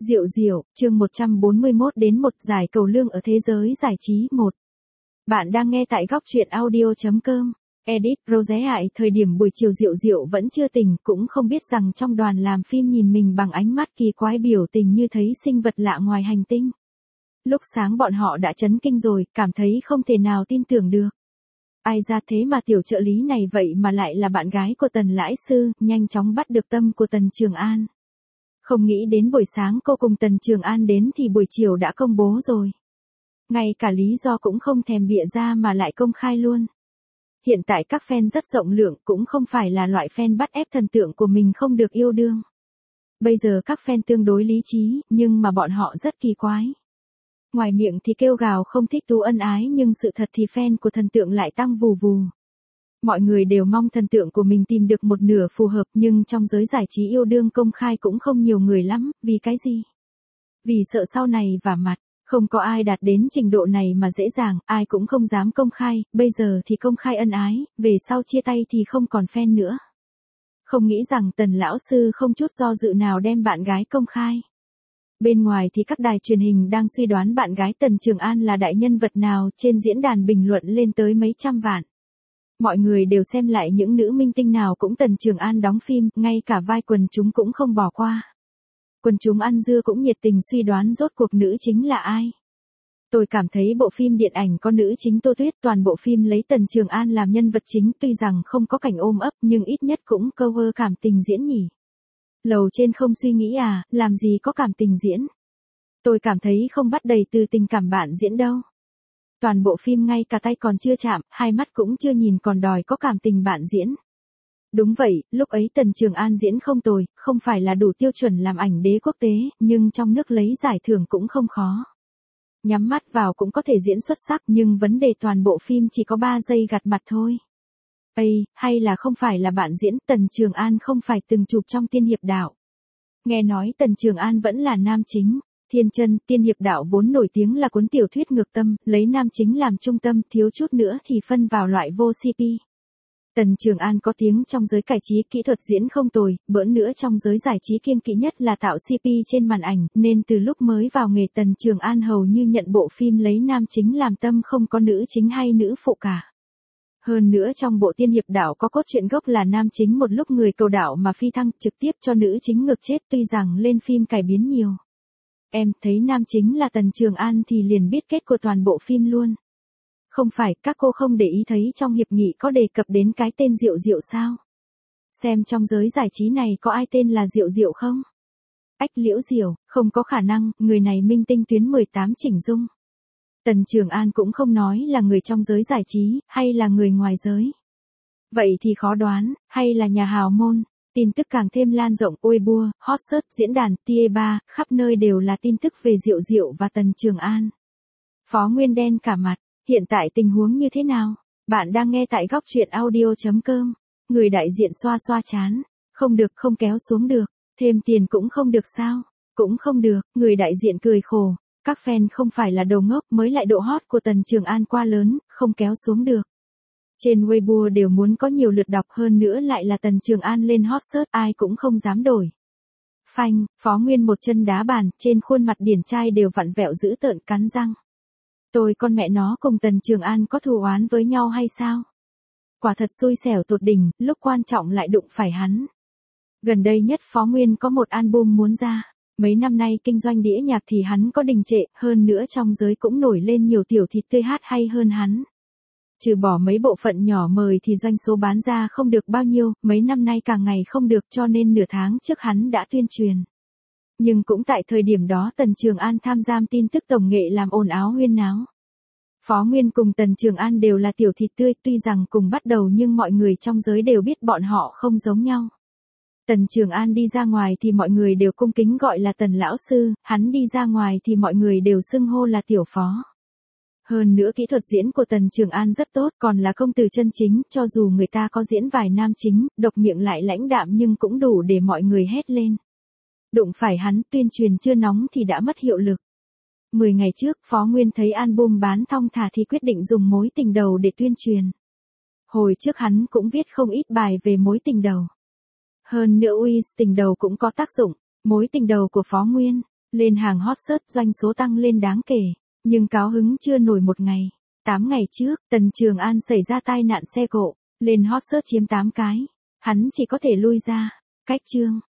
Diệu Diệu, chương 141 đến một giải cầu lương ở thế giới giải trí 1. Bạn đang nghe tại góc truyện audio.com. Edit Rose hại thời điểm buổi chiều Diệu Diệu vẫn chưa tỉnh, cũng không biết rằng trong đoàn làm phim nhìn mình bằng ánh mắt kỳ quái biểu tình như thấy sinh vật lạ ngoài hành tinh. Lúc sáng bọn họ đã chấn kinh rồi, cảm thấy không thể nào tin tưởng được. Ai ra thế mà tiểu trợ lý này vậy mà lại là bạn gái của Tần Lãi Sư, nhanh chóng bắt được tâm của Tần Trường An. Không nghĩ đến buổi sáng cô cùng Tần Trường An đến thì buổi chiều đã công bố rồi. Ngay cả lý do cũng không thèm bịa ra mà lại công khai luôn. Hiện tại các fan rất rộng lượng, cũng không phải là loại fan bắt ép thần tượng của mình không được yêu đương. Bây giờ các fan tương đối lý trí, nhưng mà bọn họ rất kỳ quái. Ngoài miệng thì kêu gào không thích Tú ân ái, nhưng sự thật thì fan của thần tượng lại tăng vù vù. Mọi người đều mong thần tượng của mình tìm được một nửa phù hợp, nhưng trong giới giải trí yêu đương công khai cũng không nhiều người lắm, vì cái gì? Vì sợ sau này vả mặt, không có ai đạt đến trình độ này mà dễ dàng, ai cũng không dám công khai, bây giờ thì công khai ân ái, về sau chia tay thì không còn fan nữa. Không nghĩ rằng Tần Lão Sư không chút do dự nào đem bạn gái công khai. Bên ngoài thì các đài truyền hình đang suy đoán bạn gái Tần Trường An là đại nhân vật nào, trên diễn đàn bình luận lên tới mấy trăm vạn. Mọi người đều xem lại những nữ minh tinh nào cũng Tần Trường An đóng phim, ngay cả vai quần chúng cũng không bỏ qua. Quần chúng ăn dưa cũng nhiệt tình suy đoán rốt cuộc nữ chính là ai. Tôi cảm thấy bộ phim điện ảnh có nữ chính Tô Tuyết, toàn bộ phim lấy Tần Trường An làm nhân vật chính, tuy rằng không có cảnh ôm ấp nhưng ít nhất cũng cover cảm tình diễn nhỉ. Lầu trên không suy nghĩ à, làm gì có cảm tình diễn. Tôi cảm thấy không bắt đầy từ tình cảm bạn diễn đâu. Toàn bộ phim ngay cả tay còn chưa chạm, hai mắt cũng chưa nhìn còn đòi có cảm tình bạn diễn. Đúng vậy, lúc ấy Tần Trường An diễn không tồi, không phải là đủ tiêu chuẩn làm ảnh đế quốc tế, nhưng trong nước lấy giải thưởng cũng không khó. Nhắm mắt vào cũng có thể diễn xuất sắc, nhưng vấn đề toàn bộ phim chỉ có 3 giây gặt mặt thôi. Hay là không phải là bạn diễn, Tần Trường An không phải từng chụp trong Tiên Hiệp Đạo. Nghe nói Tần Trường An vẫn là nam chính. Thiên Chân, Tiên Hiệp Đạo vốn nổi tiếng là cuốn tiểu thuyết ngược tâm, lấy nam chính làm trung tâm, thiếu chút nữa thì phân vào loại vô CP. Tần Trường An có tiếng trong giới giải trí, kỹ thuật diễn không tồi, bỡn nữa trong giới giải trí kiêng kỵ nhất là tạo CP trên màn ảnh, nên từ lúc mới vào nghề Tần Trường An hầu như nhận bộ phim lấy nam chính làm tâm, không có nữ chính hay nữ phụ cả. Hơn nữa trong bộ Tiên Hiệp Đạo có cốt truyện gốc là nam chính một lúc người cầu đạo mà phi thăng, trực tiếp cho nữ chính ngược chết, tuy rằng lên phim cải biến nhiều. Em thấy nam chính là Tần Trường An thì liền biết kết của toàn bộ phim luôn. Không phải, các cô không để ý thấy trong hiệp nghị có đề cập đến cái tên Diệu Diệu sao? Xem trong giới giải trí này có ai tên là Diệu Diệu không? Ách Liễu Diệu, không có khả năng, người này minh tinh tuyến 18 chỉnh dung. Tần Trường An cũng không nói là người trong giới giải trí, hay là người ngoài giới. Vậy thì khó đoán, hay là nhà hào môn. Tin tức càng thêm lan rộng, Weibo, hot search, diễn đàn, TIE3, khắp nơi đều là tin tức về Diệu Diệu và Tần Trường An. Phó Nguyên đen cả mặt, hiện tại tình huống như thế nào? Bạn đang nghe tại góc truyện audio.com. Người đại diện xoa xoa chán. Không được, không kéo xuống được. Thêm tiền cũng không được sao? Cũng không được, người đại diện cười khổ. Các fan không phải là đồ ngốc, mới lại độ hot của Tần Trường An quá lớn, không kéo xuống được. Trên Weibo đều muốn có nhiều lượt đọc, hơn nữa lại là Tần Trường An lên hot search, ai cũng không dám đổi. Phanh, Phó Nguyên một chân đá bàn, trên khuôn mặt điển trai đều vặn vẹo dữ tợn cắn răng. Tôi con mẹ nó cùng Tần Trường An có thù oán với nhau hay sao? Quả thật xui xẻo tột đỉnh, lúc quan trọng lại đụng phải hắn. Gần đây nhất Phó Nguyên có một album muốn ra. Mấy năm nay kinh doanh đĩa nhạc thì hắn có đình trệ, hơn nữa trong giới cũng nổi lên nhiều tiểu thịt tươi hát hay hơn hắn. Trừ bỏ mấy bộ phận nhỏ mời thì doanh số bán ra không được bao nhiêu, mấy năm nay càng ngày không được, cho nên nửa tháng trước hắn đã tuyên truyền. Nhưng cũng tại thời điểm đó Tần Trường An tham gia tin tức tổng nghệ làm ồn áo huyên náo. Phó Nguyên cùng Tần Trường An đều là tiểu thịt tươi, tuy rằng cùng bắt đầu nhưng mọi người trong giới đều biết bọn họ không giống nhau. Tần Trường An đi ra ngoài thì mọi người đều cung kính gọi là Tần Lão Sư, hắn đi ra ngoài thì mọi người đều xưng hô là Tiểu Phó. Hơn nữa kỹ thuật diễn của Tần Trường An rất tốt, còn là công tử chân chính, cho dù người ta có diễn vài nam chính, độc miệng lại lãnh đạm nhưng cũng đủ để mọi người hét lên. Đụng phải hắn, tuyên truyền chưa nóng thì đã mất hiệu lực. 10 ngày trước, Phó Nguyên thấy album bán thong thả thì quyết định dùng mối tình đầu để tuyên truyền. Hồi trước hắn cũng viết không ít bài về mối tình đầu. Hơn nữa tình đầu cũng có tác dụng, mối tình đầu của Phó Nguyên. Lên hàng hot search doanh số tăng lên đáng kể, nhưng cáo hứng chưa nổi một ngày. 8 ngày trước, Tần Trường An xảy ra tai nạn xe cộ, lên hot search chiếm 8 cái. Hắn chỉ có thể lui ra. Cách chương